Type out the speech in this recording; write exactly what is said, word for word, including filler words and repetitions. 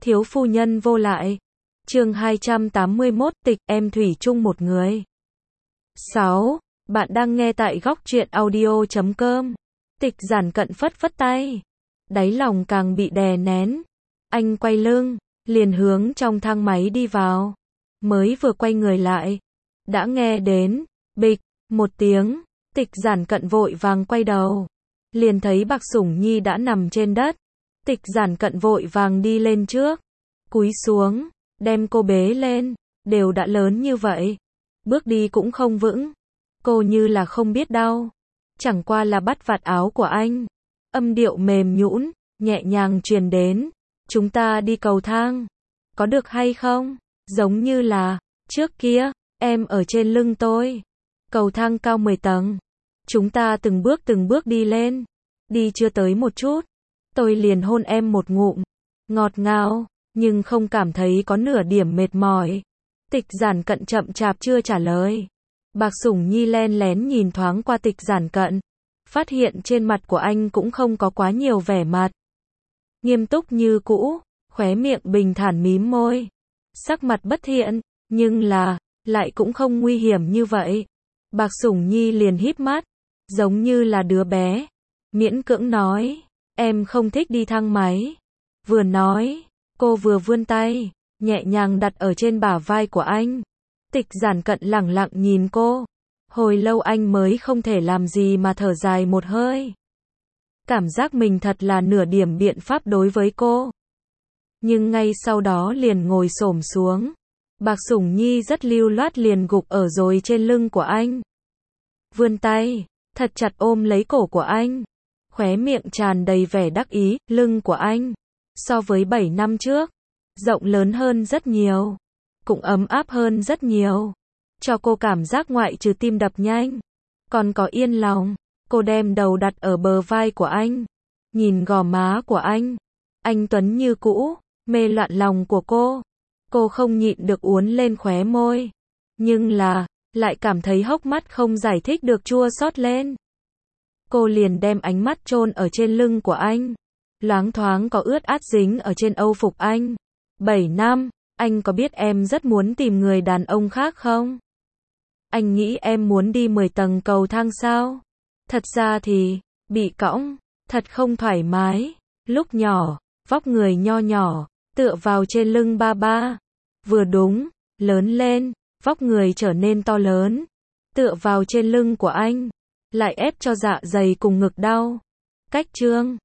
Thiếu phu nhân vô lại. Chương hai trăm tám mươi mốt, tịch em thủy chung một người. sáu. Bạn đang nghe tại góc truyện audio chấm com. Tịch Giản Cận phất phất tay, đáy lòng càng bị đè nén. Anh quay lưng, liền hướng trong thang máy đi vào. Mới vừa quay người lại, đã nghe đến bịch một tiếng. Tịch Giản Cận vội vàng quay đầu, liền thấy Bạc Sủng Nhi đã nằm trên đất. Tịch Giản Cận vội vàng đi lên trước, cúi xuống, đem cô bế lên. Đều đã lớn như vậy, bước đi cũng không vững. Cô như là không biết đau, chẳng qua là bắt vạt áo của anh. Âm điệu mềm nhũn, nhẹ nhàng truyền đến. Chúng ta đi cầu thang, có được hay không? Giống như là trước kia, em ở trên lưng tôi. Cầu thang cao mười tầng. Chúng ta từng bước từng bước đi lên. Đi chưa tới một chút, tôi liền hôn em một ngụm. Ngọt ngào, nhưng không cảm thấy có nửa điểm mệt mỏi. Tịch Giản Cận chậm chạp chưa trả lời. Bạc Sủng Nhi len lén nhìn thoáng qua Tịch Giản Cận, phát hiện trên mặt của anh cũng không có quá nhiều vẻ mặt nghiêm túc như cũ, khóe miệng bình thản mím môi, sắc mặt bất thiện, nhưng là lại cũng không nguy hiểm như vậy. Bạc Sủng Nhi liền híp mắt, giống như là đứa bé, miễn cưỡng nói, em không thích đi thang máy. Vừa nói, cô vừa vươn tay, nhẹ nhàng đặt ở trên bả vai của anh. Tịch Giản Cận lẳng lặng nhìn cô. Hồi lâu anh mới không thể làm gì mà thở dài một hơi. Cảm giác mình thật là nửa điểm biện pháp đối với cô. Nhưng ngay sau đó liền ngồi xổm xuống. Bạc Sủng Nhi rất lưu loát liền gục ở rồi trên lưng của anh. Vươn tay, thật chặt ôm lấy cổ của anh. Khóe miệng tràn đầy vẻ đắc ý. Lưng của anh, so với bảy năm trước, rộng lớn hơn rất nhiều, cũng ấm áp hơn rất nhiều. Cho cô cảm giác ngoại trừ tim đập nhanh, còn có yên lòng. Cô đem đầu đặt ở bờ vai của anh, nhìn gò má của anh. Anh tuấn như cũ, mê loạn lòng của cô. Cô không nhịn được uốn lên khóe môi. Nhưng là, lại cảm thấy hốc mắt không giải thích được chua xót lên. Cô liền đem ánh mắt chôn ở trên lưng của anh. Loáng thoáng có ướt át dính ở trên âu phục anh. Bảy năm, anh có biết em rất muốn tìm người đàn ông khác không? Anh nghĩ em muốn đi mười tầng cầu thang sao? Thật ra thì, bị cõng, thật không thoải mái. Lúc nhỏ, vóc người nho nhỏ, tựa vào trên lưng ba ba. Vừa đúng, lớn lên, vóc người trở nên to lớn, tựa vào trên lưng của anh, lại ép cho dạ dày cùng ngực đau. Cách chương